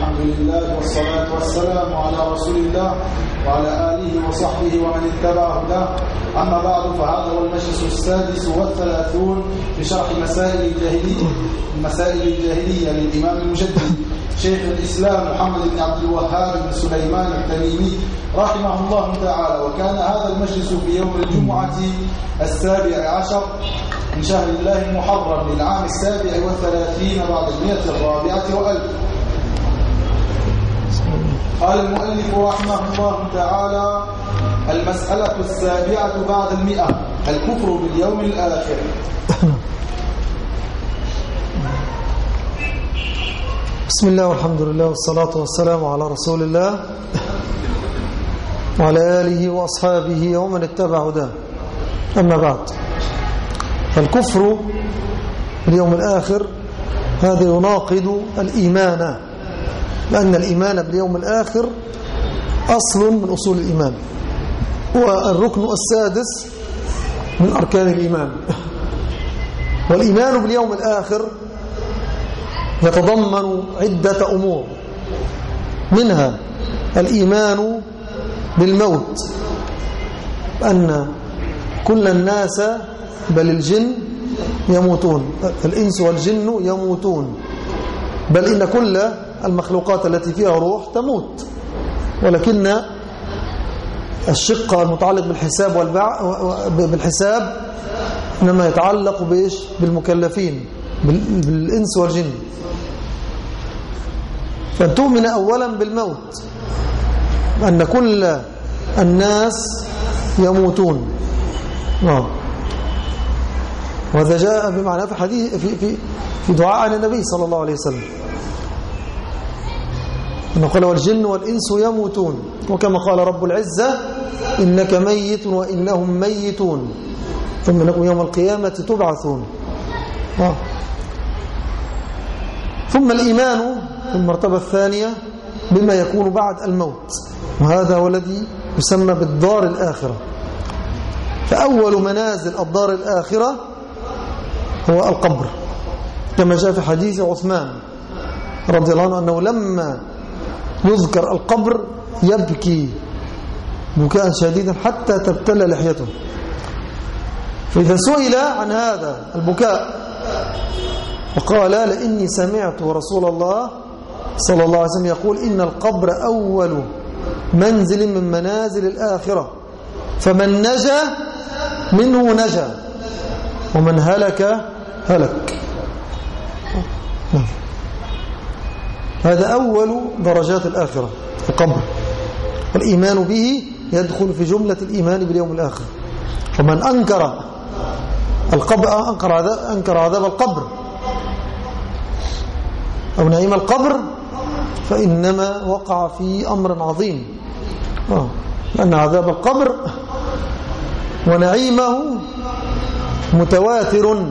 الحمد لله والصلاة والسلام على رسول الله وعلى آله وصحبه ومن اتبع هداه. أما بعد، فهذا هو المجلس 36 في شرح مسائل الجاهلية للإمام المجدد شيخ الإسلام محمد بن عبد الوهاب بن سليمان التميمي رحمه الله تعالى. وكان هذا المجلس في يوم الجمعة 17 من شهر الله المحرم للعام 37 بعد 104 وألف. قال المؤلف رحمه الله تعالى: المسألة 7 بعد 100 الكفر باليوم الآخر. بسم الله والحمد لله والصلاة والسلام على رسول الله وعلى آله وأصحابه ومن اتبع هداه. أما بعد، فالكفر باليوم الآخر هذا يناقض الإيمان، لأن الإيمان باليوم الآخر أصل من أصول الإيمان، والركن السادس من أركان الإيمان. والإيمان باليوم الآخر يتضمن عدة أمور، منها الإيمان بالموت، أن كل الناس بل الجن يموتون، الإنس والجن يموتون، بل إن كل المخلوقات التي فيها روح تموت، ولكن الشق المتعلق بالحساب إنما يتعلق بالمكلفين، بالإنس والجن. فأن تؤمن أولا بالموت، أن كل الناس يموتون، وهذا جاء بمعنى في حديث في دعاء عن النبي صلى الله عليه وسلم، أنه قال: والجن والإنس يموتون، وكما قال رب العزة: إنك ميت وإنهم ميتون ثم إنكم يوم القيامة تبعثون. ثم الإيمان في المرتبة الثانية بما يكون بعد الموت، وهذا هو الذي يسمى بالدار الآخرة. فأول منازل الدار الآخرة هو القبر، كما جاء في حديث عثمان رضي الله عنه أنه لما يذكر القبر يبكي بكاء شديدا حتى تبتل لحيته. فإذا سئل عن هذا البكاء وقال: لإني سمعت رسول الله صلى الله عليه وسلم يقول: إن القبر أول منزل من منازل الآخرة، فمن نجا منه نجا ومن هلك هلك. هذا أول درجات الآخرة، القبر، والإيمان به يدخل في جملة الإيمان باليوم الآخر. ومن أنكر القبر أنكر عذاب القبر أو نعيم القبر فإنما وقع في أمر عظيم، لأن عذاب القبر ونعيمه متواتر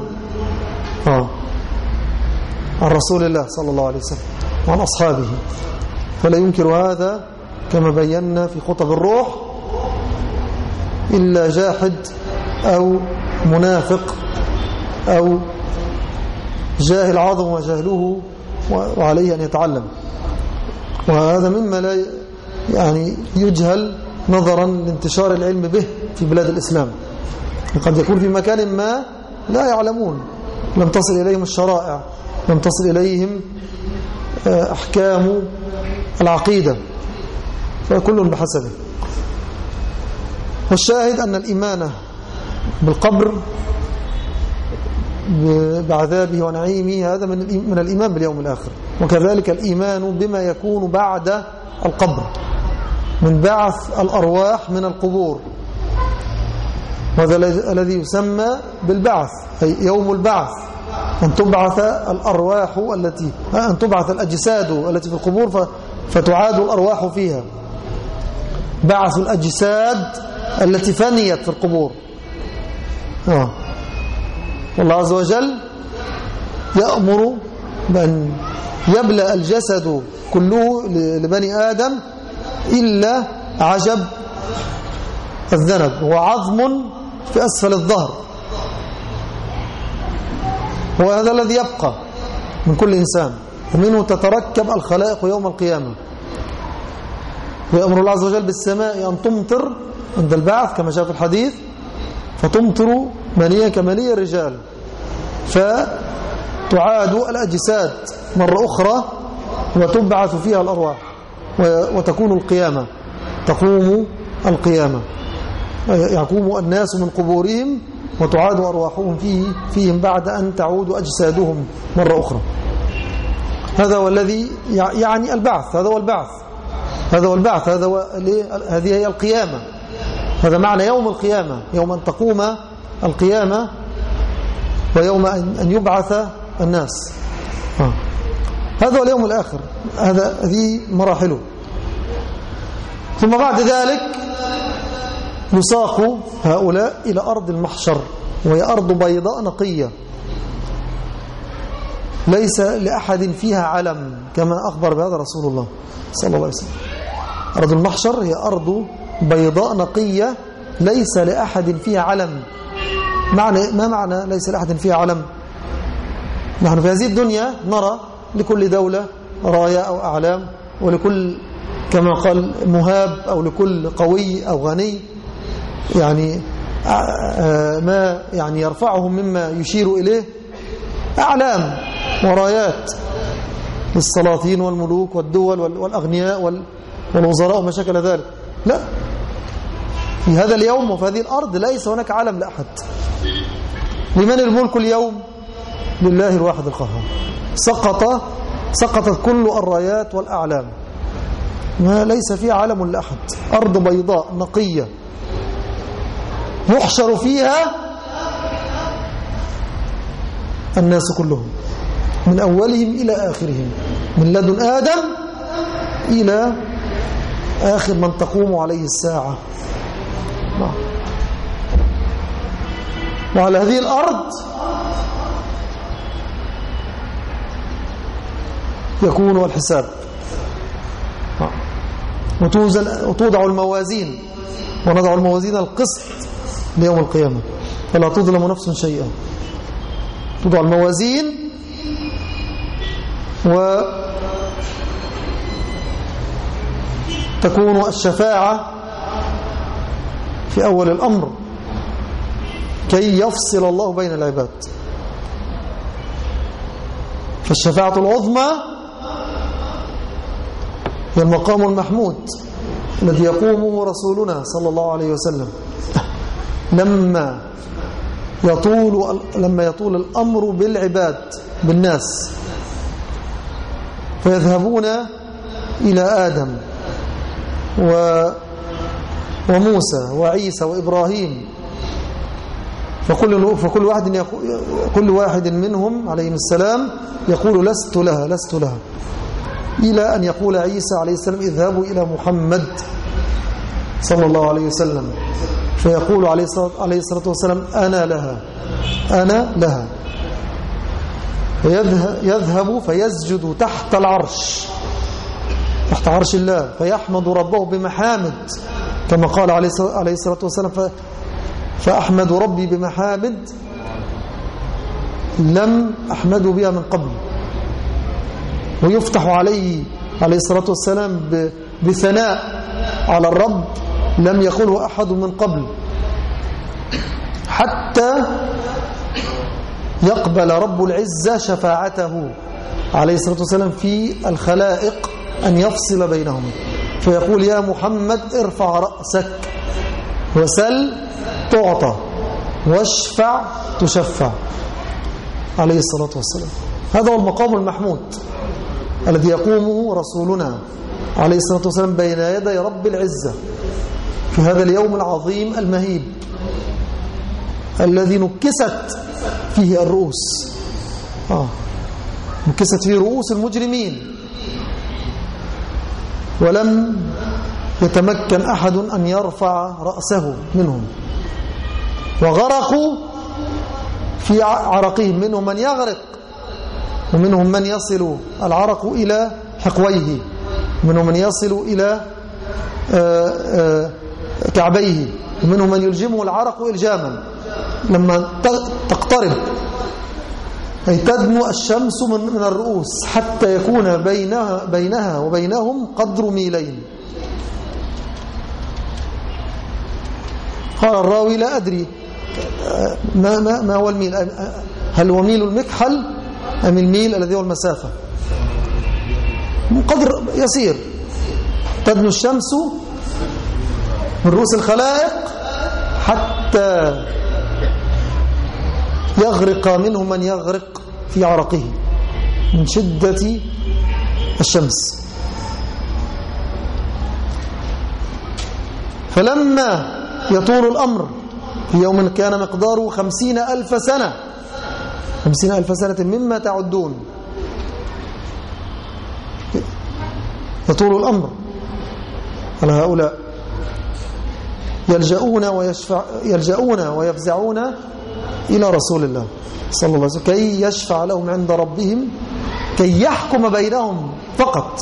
عن رسول الله صلى الله عليه وسلم وعن أصحابه، فلا ينكر هذا كما بينا في خطب الروح إلا جاحد أو منافق أو جاهل عظم وجهله وعليه أن يتعلم. وهذا مما لا يجهل نظرا لانتشار العلم به في بلاد الإسلام. قد يكون في مكان ما لا يعلمون، لم تصل إليهم الشرائع، لم تصل إليهم أحكام العقيدة، فكل بحسبه. والشاهد أن الإيمان بالقبر بعذابه ونعيمه هذا من الإيمان باليوم الآخر. وكذلك الإيمان بما يكون بعد القبر من بعث الأرواح من القبور، وهذا الذي يسمى بالبعث، أي يوم البعث، أن تبعث الأرواح أن تبعث الأجساد التي في القبور فتعاد الأرواح فيها. بعث الأجساد التي فنيت في القبور. والله عز وجل يأمر بأن يبلى الجسد كله لبني آدم إلا عجب الذنب، هو عظم في أسفل الظهر، وهذا الذي يبقى من كل إنسان. ومنه تتركب الخلائق يوم القيامة. ويأمر الله عز وجل بالسماء أن تمطر عند البعث كما جاء في الحديث، فتمطر منية كمنية الرجال، فتعاد الأجساد مرة أخرى وتبعث فيها الأرواح، وتكون القيامة، تقوم القيامة، يقوم الناس من قبورهم وتعاد أرواحهم فيهم بعد أن تعود أجسادهم مرة أخرى. هذا هو الذي يعني البعث، هذا هو البعث، هذا هو البعث، هذه هي القيامة، هذا معنى يوم القيامة، يوم أن تقوم القيامة ويوم أن يبعث الناس. هذا هو اليوم الآخر، هذه مراحله. ثم بعد ذلك يساق هؤلاء إلى أرض المحشر، وهي أرض بيضاء نقية ليس لأحد فيها علم، كما أخبر بهذا رسول الله صلى الله عليه وسلم. أرض المحشر هي أرض بيضاء نقية ليس لأحد فيها علم. ما معنى ليس لأحد فيها علم؟ نحن في هذه الدنيا نرى لكل دولة راية أو أعلام، ولكل كما قال مهاب، أو لكل قوي أو غني يعني ما يعني يرفعهم مما يشير إليه أعلام ورايات للسلاطين والملوك والدول والأغنياء والوزراء وما شكل ذلك. لا، في هذا اليوم وفي هذه الأرض ليس هناك علم لأحد. لمن الملك اليوم؟ لله الواحد القهار. سقطت كل الرايات والأعلام، ما ليس فيها علم لأحد. أرض بيضاء نقية يحشر فيها الناس كلهم من أولهم إلى آخرهم، من لدن آدم إلى آخر من تقوم عليه الساعة. وعلى هذه الأرض يكون الحساب، وتوضع الموازين، ونضع الموازين القسط ليوم القيامة فلا تظلم نفس شيئا. توضع الموازين وتكون الشفاعة في أول الأمر كي يفصل الله بين العباد. فالشفاعة العظمى هي المقام المحمود الذي يقومه رسولنا صلى الله عليه وسلم لما يطول الأمر بالعباد بالناس، فيذهبون إلى آدم وموسى وعيسى وإبراهيم، كل واحد منهم عليهم السلام يقول لست لها، إلى أن يقول عيسى عليه السلام اذهبوا إلى محمد صلى الله عليه وسلم، فيقول عليه الصلاة والسلام أنا لها، يذهب فيسجد تحت العرش، تحت عرش الله، فيحمد ربه بمحامد كما قال عليه الصلاة والسلام فأحمد ربي بمحامد لم أحمد بها من قبل. ويفتح عليه الصلاة والسلام بثناء على الرب لم يقله أحد من قبل، حتى يقبل رب العزة شفاعته عليه الصلاة والسلام في الخلائق أن يفصل بينهم، فيقول يا محمد ارفع رأسك وسل تعطى واشفع تشفع عليه الصلاة والسلام. هذا هو المقام المحمود الذي يقومه رسولنا عليه الصلاة والسلام بين يدي رب العزة في هذا اليوم العظيم المهيب الذي نكست فيه الرؤوس، نكست فيه رؤوس المجرمين، ولم يتمكن أحد أن يرفع رأسه منهم، وغرقوا في عرقهم، منهم من يغرق ومنهم من يصل العرق إلى حقويه، ومنهم من يصل إلى كعبيه، ومنهم من يلجمه العرق إلجاما. لما تقترب أي تدنو الشمس من الرؤوس حتى يكون بينها وبينهم قدر ميلين. قال الراوي لا أدري ما هو الميل، هل هو ميل المكحل أم الميل الذي هو المسافة؟ قدر يسير. تدنو الشمس من رؤوس الخلائق حتى يغرق منهم من يغرق في عرقه من شدة الشمس. فلما يطول الأمر في يوم كان مقداره 50,000 سنة، 50,000 سنة مما تعدون، يطول الأمر على هؤلاء، يلجؤون ويفزعون إلى رسول الله صلى الله عليه وسلم كي يشفع لهم عند ربهم، كي يحكم بينهم فقط.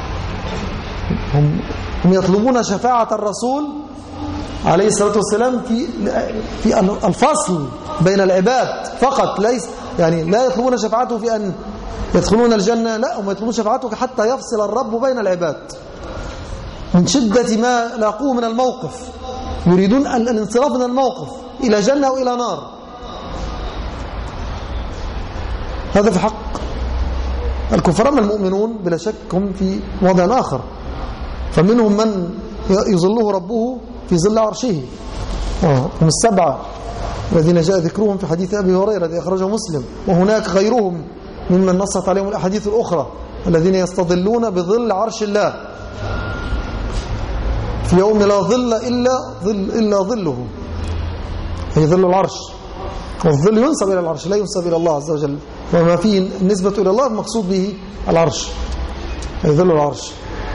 هم يطلبون شفاعة الرسول عليه الصلاة والسلام في الفصل بين العباد فقط، ليس يعني لا يطلبون شفاعته في أن يدخلون الجنة، لا، هم يطلبون شفاعته حتى يفصل الرب بين العباد من شدة ما لاقوه من الموقف، يريدون الانصراف من الموقف إلى جنة وإلى نار. هذا في حق الكفار. أما المؤمنون بلا شك هم في وضع آخر، فمنهم من يظله ربه في ظل عرشه، هم السبعة الذين جاء ذكرهم في حديث أبي هريرة الذي أخرجه مسلم، وهناك غيرهم ممن نصت عليهم الأحاديث الأخرى الذين يستظلون بظل عرش الله في يوم لا ظل إلا ظله، هي ظل العرش. والظل ينسب إلى العرش لا ينسب إلى الله عز وجل، وما فيه النسبة إلى الله المقصود به العرش، هي ظل العرش.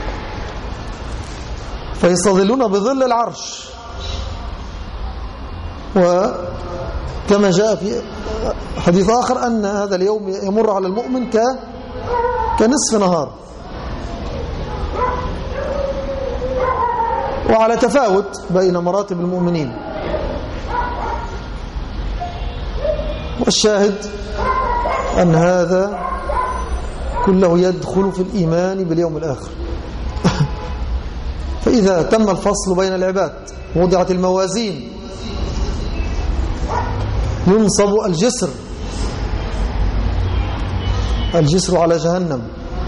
فيستظلون بظل العرش. وكما جاء في حديث آخر أن هذا اليوم يمر على المؤمن كنصف نهار، وعلى تفاوت بين مراتب المؤمنين. والشاهد أن هذا كله يدخل في الإيمان باليوم الآخر. فإذا تم الفصل بين العباد ووضعت الموازين ينصب الجسر على جهنم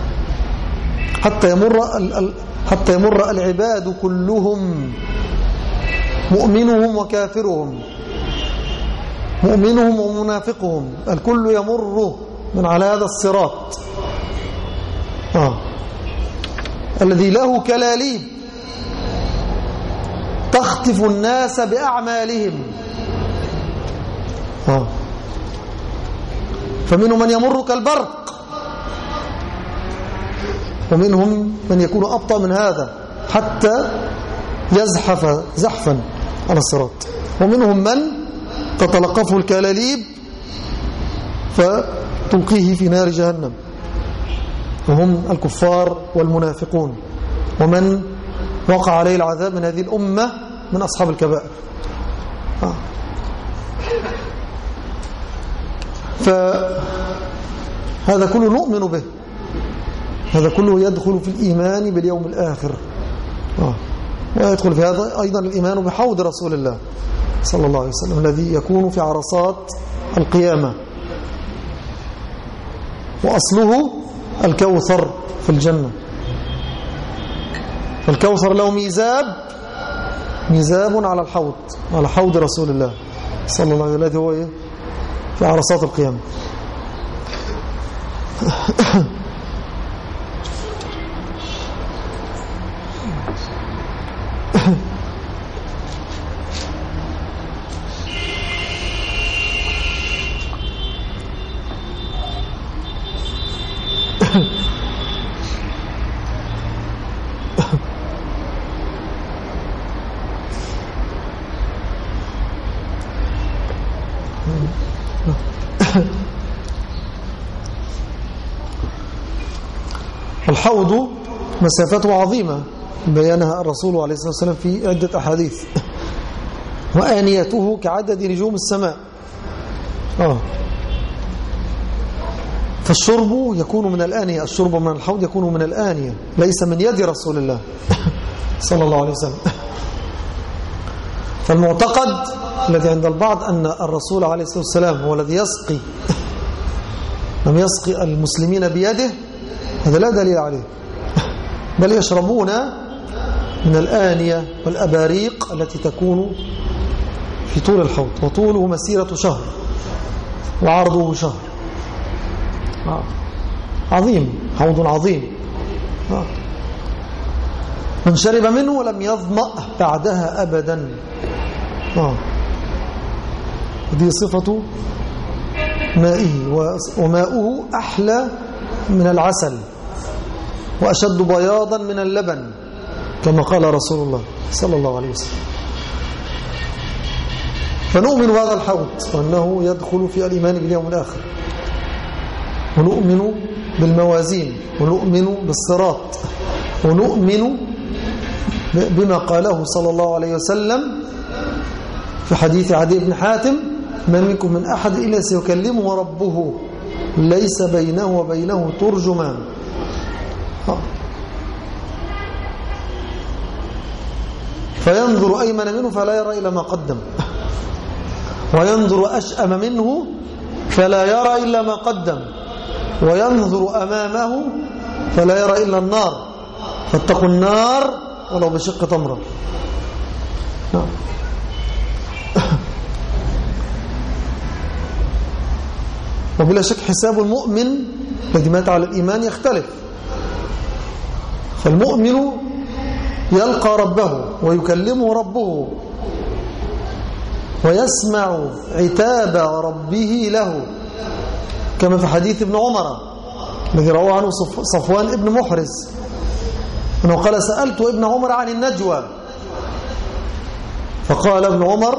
حتى يمر العباد كلهم، مؤمنهم وكافرهم، مؤمنهم ومنافقهم، الكل يمر من على هذا الصراط الذي له كلاليب تخطف الناس بأعمالهم. فمنهم من يمر كالبرق، ومنهم من يكون أبطأ من هذا حتى يزحف زحفا على الصراط، ومنهم من تتلقفه الكلاليب فتلقيه في نار جهنم، وهم الكفار والمنافقون، ومن وقع عليه العذاب من هذه الأمة من أصحاب الكبائر. فهذا كله نؤمن به، هذا كله يدخل في الإيمان باليوم الآخر. ويدخل في هذا أيضا الإيمان بحوض رسول الله صلى الله عليه وسلم الذي يكون في عرصات القيامة، وأصله الكوثر في الجنة. فالكوثر له ميزاب على الحوض، على حوض رسول الله صلى الله عليه وسلم الذي هو في عرصات القيامة. الحوض مسافته عظيمة بيانها الرسول عليه الصلاة والسلام في عدة أحاديث، وآنيته كعدد نجوم السماء. فالشرب يكون من الآنية، الشرب من الحوض يكون من الآنية، ليس من يد رسول الله صلى الله عليه وسلم. فالمعتقد الذي عند البعض أن الرسول عليه الصلاة والسلام هو الذي يسقي، لم يسقي المسلمين بيده، هذا لا دليل عليه، بل يشربون من الآنية والأباريق التي تكون في طول الحوض، وطوله مسيرة شهر وعرضه شهر. عظيم، حوض عظيم. من شرب منه ولم يظمأ بعدها أبدا. هذه صفة مائه، وماؤه أحلى من العسل وأشد بياضا من اللبن، كما قال رسول الله صلى الله عليه وسلم. فنؤمن بهذا الحوض وأنه يدخل في الإيمان باليوم الآخر، ونؤمن بالموازين، ونؤمن بالصراط، ونؤمن بما قاله صلى الله عليه وسلم في حديث عدي بن حاتم: ما منكم من أحد إلا سيكلمه ربه ليس بينه وبينه ترجمان. فينظر أيمن منه فلا يرى إلا ما قدم، وينظر أشأم منه فلا يرى إلا ما قدم، وينظر أمامه فلا يرى إلا النار، فاتقوا النار ولو بشق تمرة. وبلا شك حساب المؤمن الذي مات على الإيمان يختلف. فالمؤمن يلقى ربه ويكلمه ربه ويسمع عتاب ربه له، كما في حديث ابن عمر الذي رواه عنه صفوان ابن محرز أنه قال: سألت ابن عمر عن النجوى، فقال ابن عمر: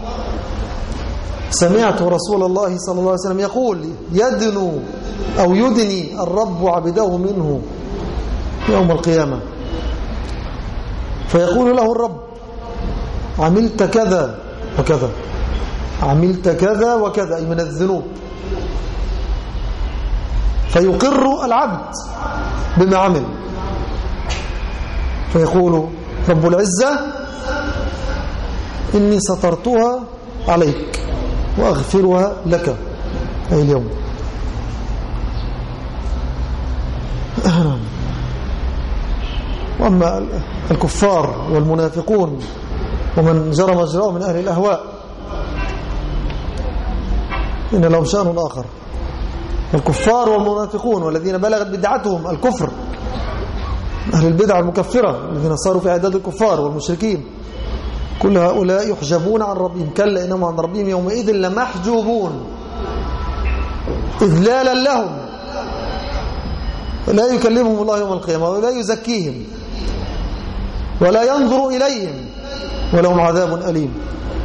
سمعت رسول الله صلى الله عليه وسلم يقول: يدنو أو يدني الرب عبده منه يوم القيامة، فيقول له الرب: عملت كذا وكذا، عملت كذا وكذا، أي من الذنوب، فيقر العبد بما عمل، فيقول رب العزة: إني سترتها عليك وأغفرها لك أي اليوم. وأما الكفار والمنافقون ومن جرى مجراه من أهل الأهواء إن لهم شأن آخر. الكفار والمنافقون والذين بلغت بدعتهم الكفر، أهل البدع المكفرة الذين صاروا في عداد الكفار والمشركين، كل هؤلاء يحجبون عن ربهم، كلا إنهم عن ربهم يومئذ لمحجوبون، إذلالا لهم، لا يكلمهم الله يوم القيامة ولا يزكيهم ولا ينظر إليهم ولهم عذاب أليم.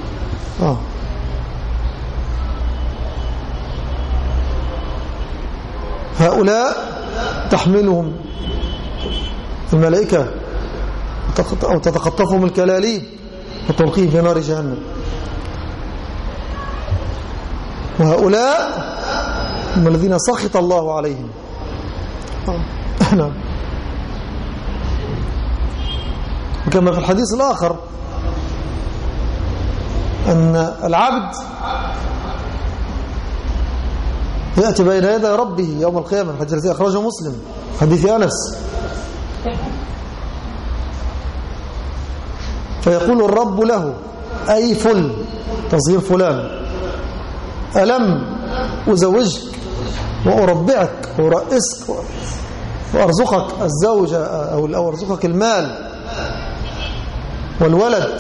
هؤلاء تحملهم الملائكة أو تتخطفهم الكلاليب وتلقيهم في نار جهنم. وهؤلاء هم الذين سخط الله عليهم. نعم. وكما في الحديث الآخر أن العبد يأتي بين يدي ربه يوم القيامة، الحديث الذي أخرجه مسلم، حديث أنس، فيقول الرب له: أي فل، تصغير فلان، ألم أزوجك وأربعك وأرئسك وأرزقك الزوجة أو أرزقك المال والولد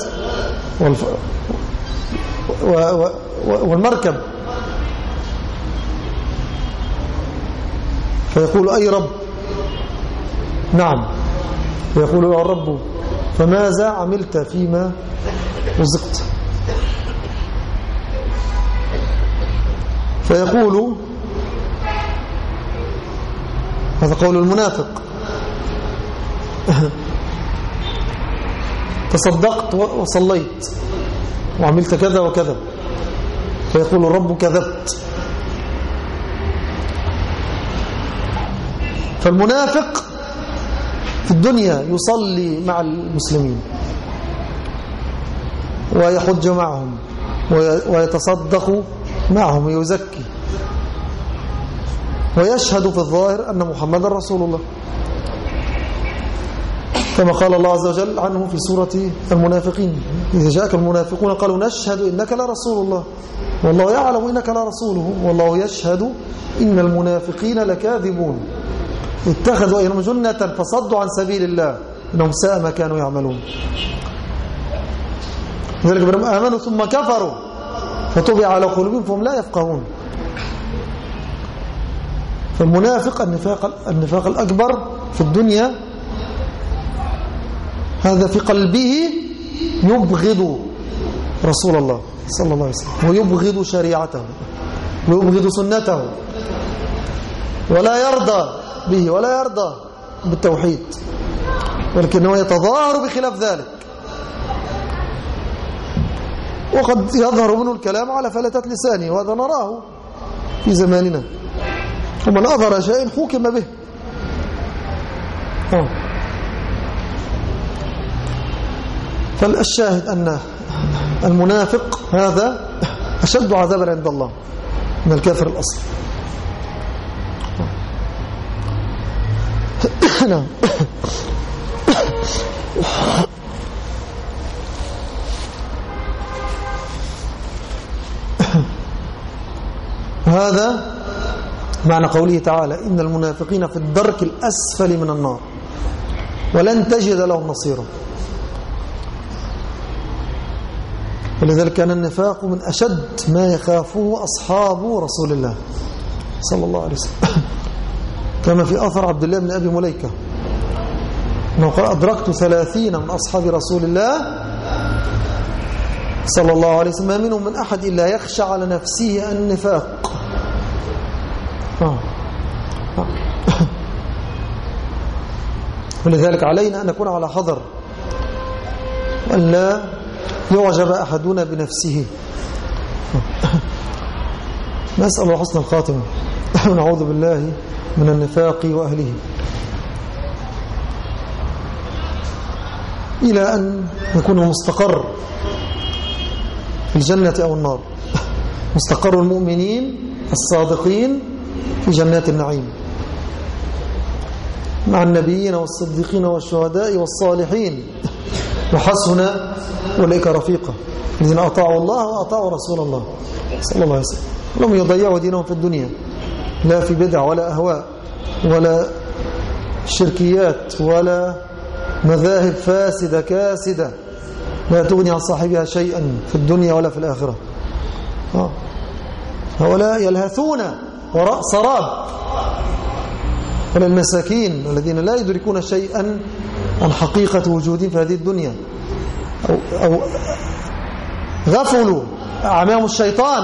والمركب؟ فيقول: أي رب؟ نعم. فيقول له الرب: فماذا عملت فيما رزقت؟ فيقول، هذا قول المنافق: تصدقت وصليت وعملت كذا وكذا. فيقول الرب: كذبت. فالمنافق في الدنيا يصلي مع المسلمين ويحج معهم ويتصدق معهم ويزكي ويشهد في الظاهر أن محمدا رسول الله، كما قال الله عز وجل عنه في سورة المنافقين: إذا جاءك المنافقون قالوا نشهد إنك لرسول الله والله يعلم إنك لرسوله والله يشهد إن المنافقين لكاذبون اتخذوا أيهم جنة فصدوا عن سبيل الله إنهم ساء ما كانوا يعملون. ذلك بأنهم آمنوا ثم كفروا فطبع على قلوبهم فهم لا يفقهون. فالمنافق النفاق الأكبر في الدنيا هذا في قلبه يبغض رسول الله صلى الله عليه وسلم ويبغض شريعته ويبغض سنته ولا يرضى به ولا يرضى بالتوحيد، ولكنه يتظاهر بخلاف ذلك، وقد يظهر منه الكلام على فلتات لسانه، وهذا نراه في زماننا، ومن أظهر شيء حكم به. فالشاهد أن المنافق هذا أشد عذابا عند الله من الكافر الأصل. نعم. هذا معنى قوله تعالى: إن المنافقين في الدرك الأسفل من النار ولن تجد لهم نصيرا. ولذلك كان النفاق من أشد ما يخافه أصحاب رسول الله صلى الله عليه وسلم، كما في أثر عبد الله بن أبي مليكة أنه قال: أدركت 30 من أصحاب رسول الله صلى الله عليه وسلم ما منهم من أحد إلا يخشى على نفسه النفاق. ولذلك علينا أن نكون على حذر وأن لا يعجب أحدنا بنفسه. نسأل الله حسن الخاتمة ونعوذ بالله من النفاق وأهله، إلى أن يكون مستقر في الجنة أو النار، مستقر المؤمنين الصادقين في جنات النعيم مع النبيين والصديقين والشهداء والصالحين، وحسن أولئك رفيقا الذين أطاعوا الله وأطاعوا رسول الله صلى الله عليه وسلم، لم يضيعوا دينهم في الدنيا لا في بدع ولا أهواء ولا شركيات ولا مذاهب فاسدة كاسدة لا تغني عن صاحبها شيئا في الدنيا ولا في الآخرة. هؤلاء يلهثون وراء سراب، ولا المساكين الذين لا يدركون شيئا عن حقيقة وجودهم في هذه الدنيا، أو غفلوا أعمام الشيطان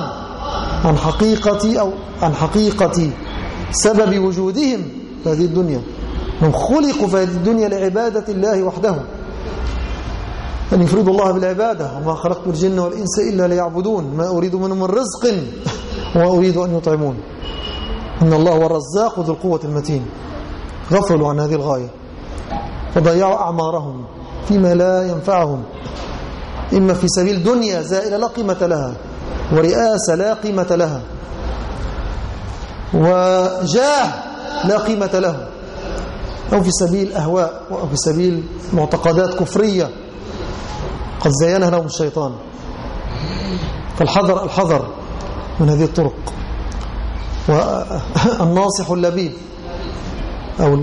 عن حقيقة سبب وجودهم في هذه الدنيا. هم خلقوا في هذه الدنيا لعبادة الله وحده، أن يفردوا الله بالعبادة. وما خلقت الجن والإنس إلا ليعبدون ما أريد منهم من رزق وأريد أن يطعمون إن الله هو الرزاق ذو القوة المتين. غفلوا عن هذه الغاية وضيعوا أعمارهم فيما لا ينفعهم، إما في سبيل دنيا زائلة لا قيمة لها، ورئاسة لا قيمة لها، وجاه لا قيمة له، أو في سبيل أهواء، أو في سبيل معتقدات كفرية قد زينها لهم الشيطان. فالحذر الحذر من هذه الطرق. والناصح اللبيب أو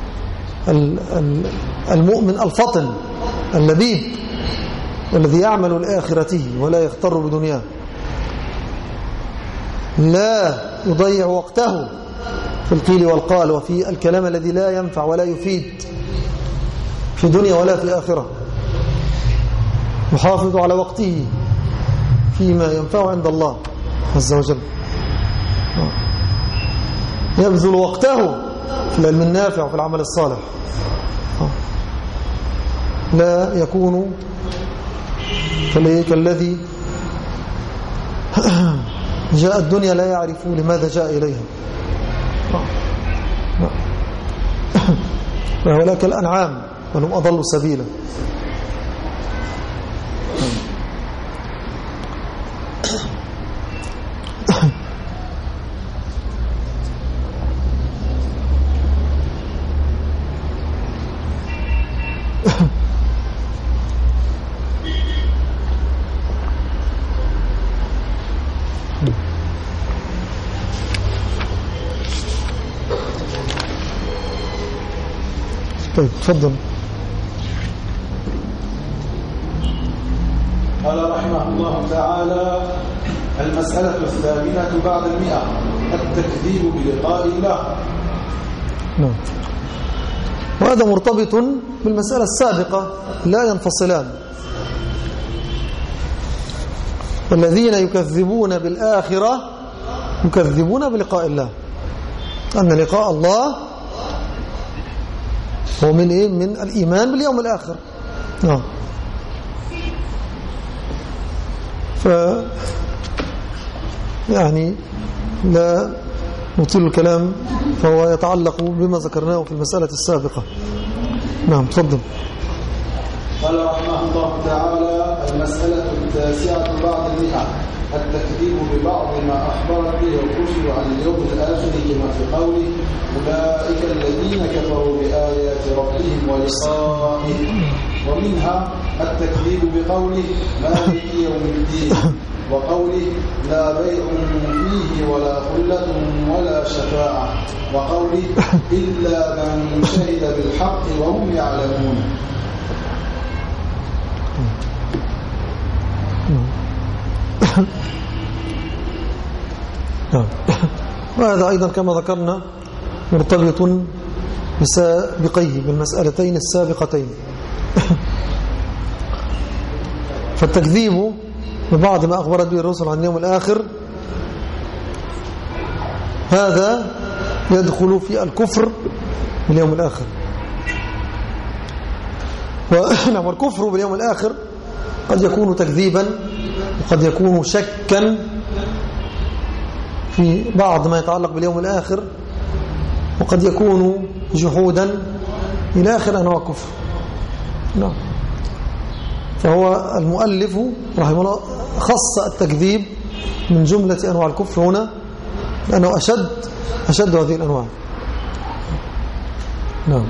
المؤمن الفطن اللبيب والذي يعمل لآخرته ولا يغتر بدنياه، لا يضيع وقته في القيل والقال وفي الكلام الذي لا ينفع ولا يفيد في دنيا ولا في آخرة، يحافظ على وقته فيما ينفع عند الله عز وجل، يبذل وقته في العلم النافع وفي العمل الصالح، لا يكون كالذي جاء الدنيا لا يعرف لماذا جاء إليها. وهؤلاء كالأنعام وهم أضلوا سبيلا. طيب تفضل. قال رحمه الله تعالى: المسألة 8 بعد 100 التكذيب بلقاء الله. نعم. وهذا مرتبط بالمسألة السابقة، لا ينفصلان. والذين يكذبون بالآخرة يكذبون بلقاء الله، أن لقاء الله هو من إيه؟ من الإيمان باليوم الآخر. نعم. يعني لا نطيل الكلام، فهو يتعلق بما ذكرناه في المسألة السابقة. نعم تفضل. قال رحمه الله تعالى: المسألة 9 بعد 100 التكذيب ببعض ما أخبرت به الرسل عن اليوم الآخر، كما في قوله: أولئك الذين كفروا بآيات ربهم ولقائه. ومنها التكذيب بقوله: مالك يوم الدين، وقوله: لا بيع فيه ولا خلة ولا شفاعة، وقوله: إلا من شهد بالحق وهم يعلمون. وهذا أيضا كما ذكرنا مرتبط بسابقيه بالمسألتين السابقتين. فالتكذيب ببعض ما أخبرت به الرسل عن اليوم الآخر هذا يدخل في الكفر باليوم الآخر. والكفر باليوم الآخر قد يكون تكذيبا، وقد يكون شكا في بعض ما يتعلق باليوم الآخر، وقد يكون جحودا إلى آخر أنواع الكفر. نعم. فهو المؤلف رحمه الله خص التكذيب من جملة أنواع الكفر هنا، لأنه أشد هذه الأنواع. نعم.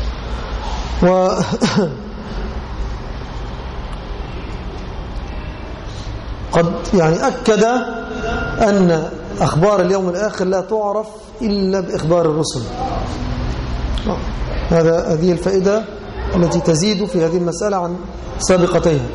قد يعني أكد أن أخبار اليوم الآخر لا تعرف إلا بإخبار الرسل. هذه الفائدة التي تزيد في هذه المسألة عن سابقتيها.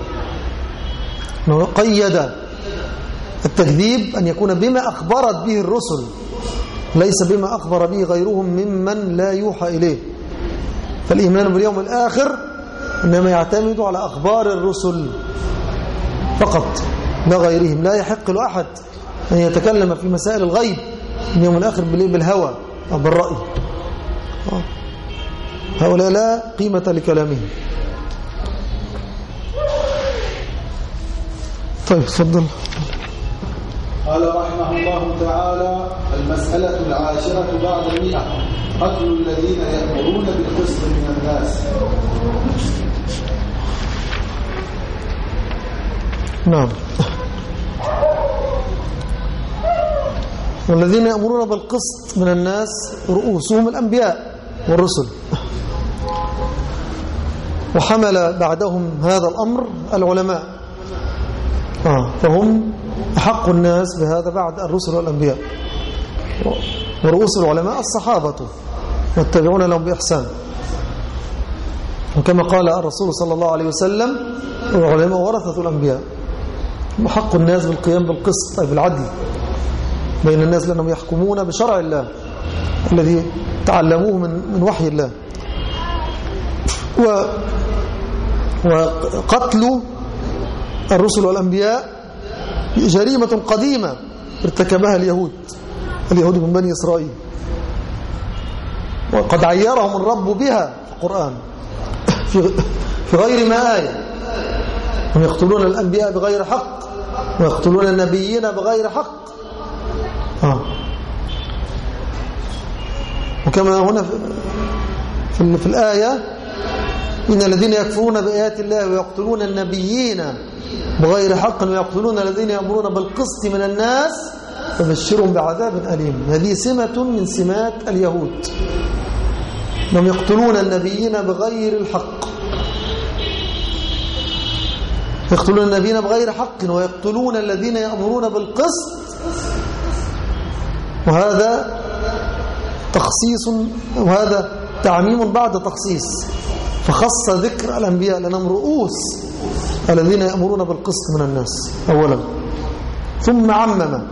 قيد التكذيب أن يكون بما أخبرت به الرسل، ليس بما أخبر به غيرهم ممن لا يوحى إليه. فالإيمان باليوم الآخر إنما يعتمد على أخبار الرسل فقط لا غيرهم. لا يحق لأحد أن يتكلم في مسائل الغيب من يوم الآخر بالهوى أو بالرأي. هؤلاء لا قيمة لكلامهم. طيب تفضل. قال رحمه الله تعالى: المسألة 10 بعد 100 قتل الذين يأمرون بالقسط من الناس. نعم. والذين يأمرون بالقسط من الناس رؤوسهم الأنبياء والرسل، وحمل بعدهم هذا الأمر العلماء، فهم أحق الناس بهذا بعد الرسل والأنبياء. ورؤوس العلماء الصحابة والتابعون لهم بإحسان. وكما قال الرسول صلى الله عليه وسلم: العلماء ورثة الأنبياء. أحق الناس بالقيام بالقسط أي بالعدل بين الناس، لأنهم يحكمون بشرع الله الذي تعلموه من وحي الله. وقتل الرسل والأنبياء جريمة قديمة ارتكبها اليهود من بني إسرائيل، وقد عيرهم الرب بها في القرآن في غير ما آية. هم يقتلون الأنبياء بغير حق، ويقتلون النبيين بغير حق. وكما هنا في الآية: إن الذين يكفرون بآيات الله ويقتلون النبيين بغير حق ويقتلون الذين يأمرون بالقسط من الناس فبشرهم بعذاب أليم. هذه سمة من سمات اليهود، هم يقتلون النبيين بغير الحق، يقتلون النبيين بغير حق ويقتلون الذين يأمرون بالقسط. وهذا تخصيص، وهذا تعميم بعد تخصيص، فخص ذكر الأنبياء لأنهم رؤوس الذين يأمرون بالقسط من الناس أولا، ثم عمم.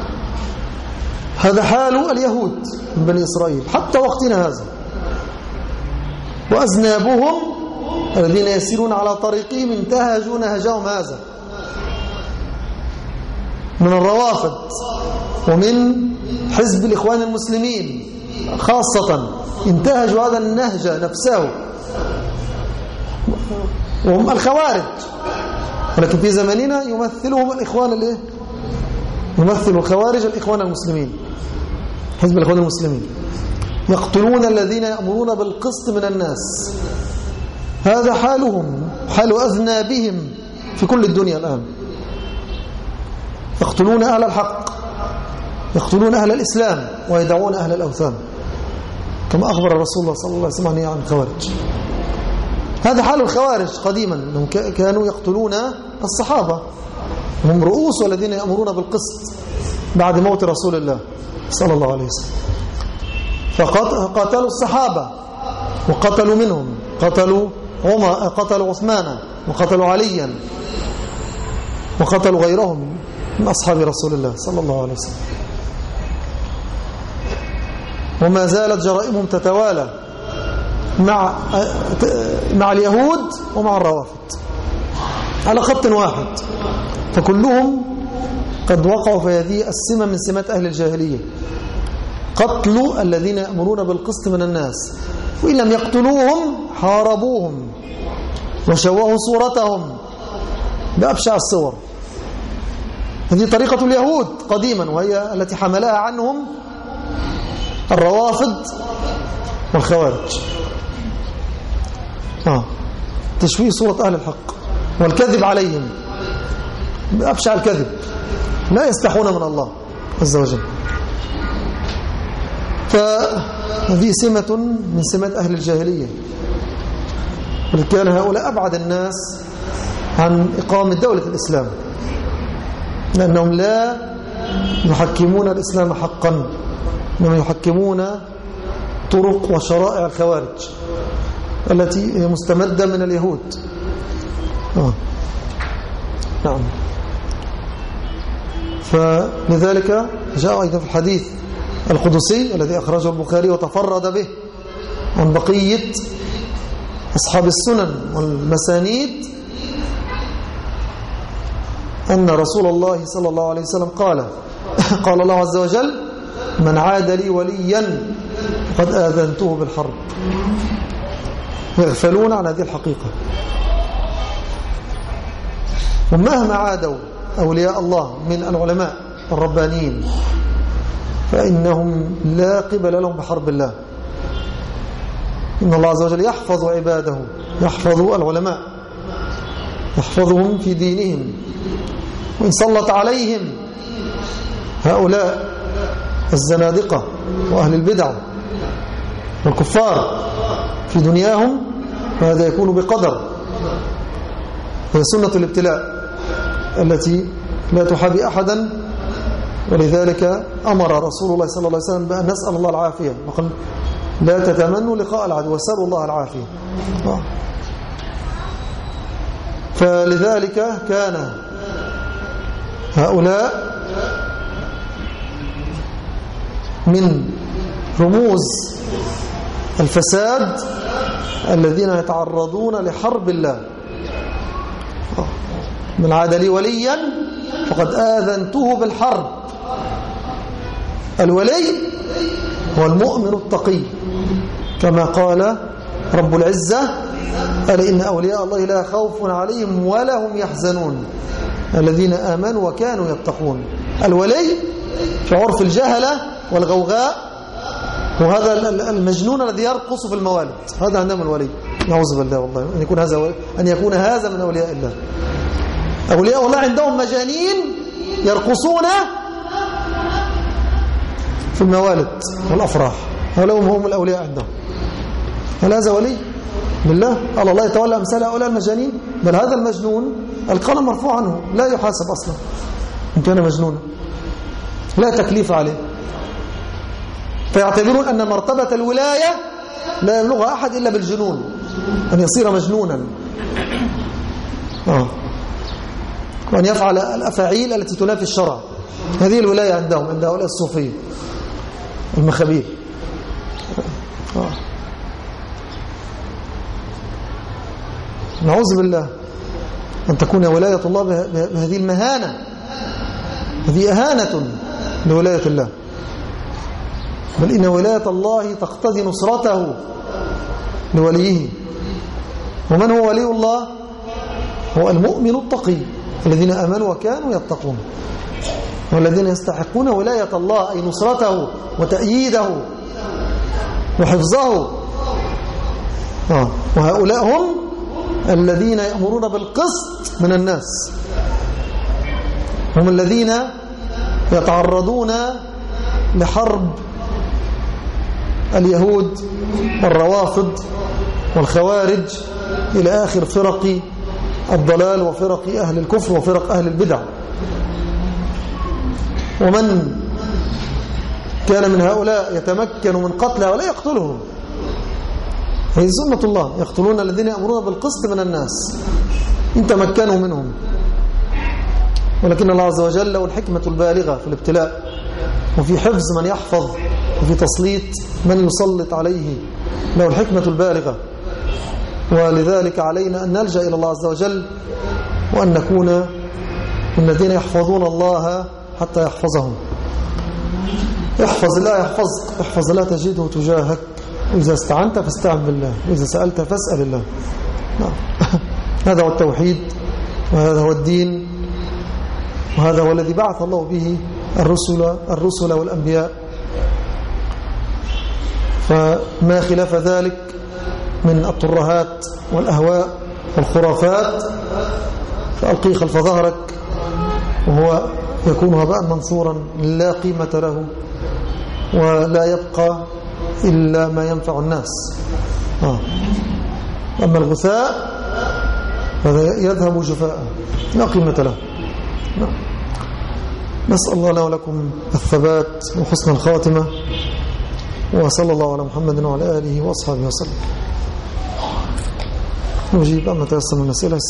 هذا حال اليهود من بني إسرائيل حتى وقتنا هذا. وأذنابهم الذين يسيرون على طريقهم انتهجوا نهجهم هذا من الروافض ومن حزب الإخوان المسلمين خاصة، انتهجوا هذا النهج نفسه، وهم الخوارج. ولكن في زماننا يمثلهم الإخوان، يمثل الخوارج الإخوان المسلمين، حزب الإخوان المسلمين، يقتلون الذين يأمرون بالقسط من الناس. هذا حالهم، حال أذنابهم في كل الدنيا الآن. يقتلون أهل الحق، يقتلون أهل الإسلام ويدعون أهل الأوثان، كما أخبر الرسول الله صلى الله عليه وسلم عن الخوارج. هذا حال الخوارج قديما، أنهم كانوا يقتلون الصحابة، هم رؤوس الذين يأمرون بالقسط بعد موت رسول الله صلى الله عليه وسلم. فقتلوا الصحابة وقتلوا منهم، قتلوا عثمان وقتلوا عليا وقتلوا غيرهم من أصحاب رسول الله صلى الله عليه وسلم. وما زالت جرائمهم تتوالى مع اليهود ومع الروافض على خط واحد، فكلهم قد وقعوا في هذه السمة من سمات أهل الجاهلية: قتل الذين يأمرون بالقسط من الناس، وإن لم يقتلوهم حاربوهم وشوهوا صورتهم بأبشع الصور. هذه طريقة اليهود قديما، وهي التي حملها عنهم الروافض والخوارج. تشويه صورة أهل الحق والكذب عليهم بأبشع الكذب، لا يستحون من الله عز وجل. فهذه سمة من سمات أهل الجاهلية، كان هؤلاء أبعد الناس عن إقامة دولة الإسلام، لأنهم لا يحكمون الإسلام حقا، إنما يحكمون طرق وشرائع الخوارج التي هي مستمدة من اليهود. نعم. فلذلك جاء أيضا في الحديث القدسي الذي أخرجه البخاري وتفرد به عن بقية أصحاب السنن والمسانيد أن رسول الله صلى الله عليه وسلم قال الله عز وجل: من عاد لي وليا فقد آذنته بالحرب. يغفلون عن هذه الحقيقة، ومهما عادوا أولياء الله من العلماء الربانيين فإنهم لا قبل لهم بحرب الله. إن الله عز وجل يحفظ عباده، يحفظ العلماء، يحفظهم في دينهم، وإن سلط عليهم هؤلاء الزنادقة وأهل البدع والكفار في دنياهم فهذا يكون بقدر. هي سنة الابتلاء التي لا تحابي أحدا، ولذلك أمر رسول الله صلى الله عليه وسلم بأن نسأل الله العافية، وقال: لا تتمنوا لقاء العدو وسألوا الله العافية. فلذلك كان هؤلاء من رموز الفساد الذين يتعرضون لحرب الله. من عاد لي وليا فقد آذنته بالحرب. الولي هو المؤمن التقي، كما قال رب العزة: ألا إن أولياء الله لا خوف عليهم ولا هم يحزنون الذين آمنوا وكانوا يتقون. الولي في عرف الجهلة والغوغاء وهذا المجنون الذي يرقص في الموالد هذا عندهم الولي. نعوذ بالله والله أن يكون هذا من أولياء الله. أولياء الله عندهم مجانين يرقصون في الموالد والأفراح، هؤلاء هم الأولياء عندهم. هل هذا ولي بالله؟ قال الله يتولى أمثال هؤلاء المجانين؟ بل هذا المجنون القلم مرفوع عنه لا يحاسب أصلا إن كان مجنونا، لا تكليف عليه. فيعتبرون أن مرتبة الولاية لا يبلغها أحد إلا بالجنون، أن يصير مجنونا وأن يفعل الأفاعيل التي تنافي الشرع. هذه الولاية عندهم، عند هؤلاء الصوفية المخابيل. نعوذ بالله أن تكون ولاية الله بهذه المهانة. هذه إهانة لولاية الله، بل إن ولاية الله تقتضي نصرته لوليه. ومن هو ولي الله؟ هو المؤمن التقي الذين آمنوا وكانوا يتقون، والذين يستحقون ولاية الله أي نصرته وتأييده وحفظه. وهؤلاء هم الذين يأمرون بالقسط من الناس، هم الذين يتعرضون لحرب اليهود والروافض والخوارج إلى آخر فرق الضلال وفرق أهل الكفر وفرق أهل البدع. ومن كان من هؤلاء يتمكن من قتل ولا يقتلهم، هذه سنة الله، يقتلون الذين يأمرون بالقسط من الناس إن تمكنوا منهم. ولكن الله عز وجل له الحكمة البالغة في الابتلاء وفي حفظ من يحفظ وفي تسليط من يسلط عليه، له الحكمة البالغة. ولذلك علينا أن نلجأ إلى الله عز وجل وأن نكون من الذين يحفظون الله حتى يحفظهم. احفظ الله يحفظك، احفظ الله تجده تجاهك، وإذا استعنت فاستعن بالله، وإذا سألت فاسأل الله. هذا هو التوحيد، وهذا هو الدين، وهذا هو الذي بعث الله به الرسل والأنبياء. فما خلاف ذلك من الترهات والأهواء والخرافات فألقي خلف ظهرك، وهو يكون هباء منصورا لا قيمة له، ولا يبقى إلا ما ينفع الناس. أما الغثاء هذا يذهب جفاء لا قيمة له. نسأل الله لنا ولكم الثبات وحسن الخاتمة، وصلى الله على محمد وعلى آله وأصحابه وسلم. نجيب أما تيسر من الأسئلة.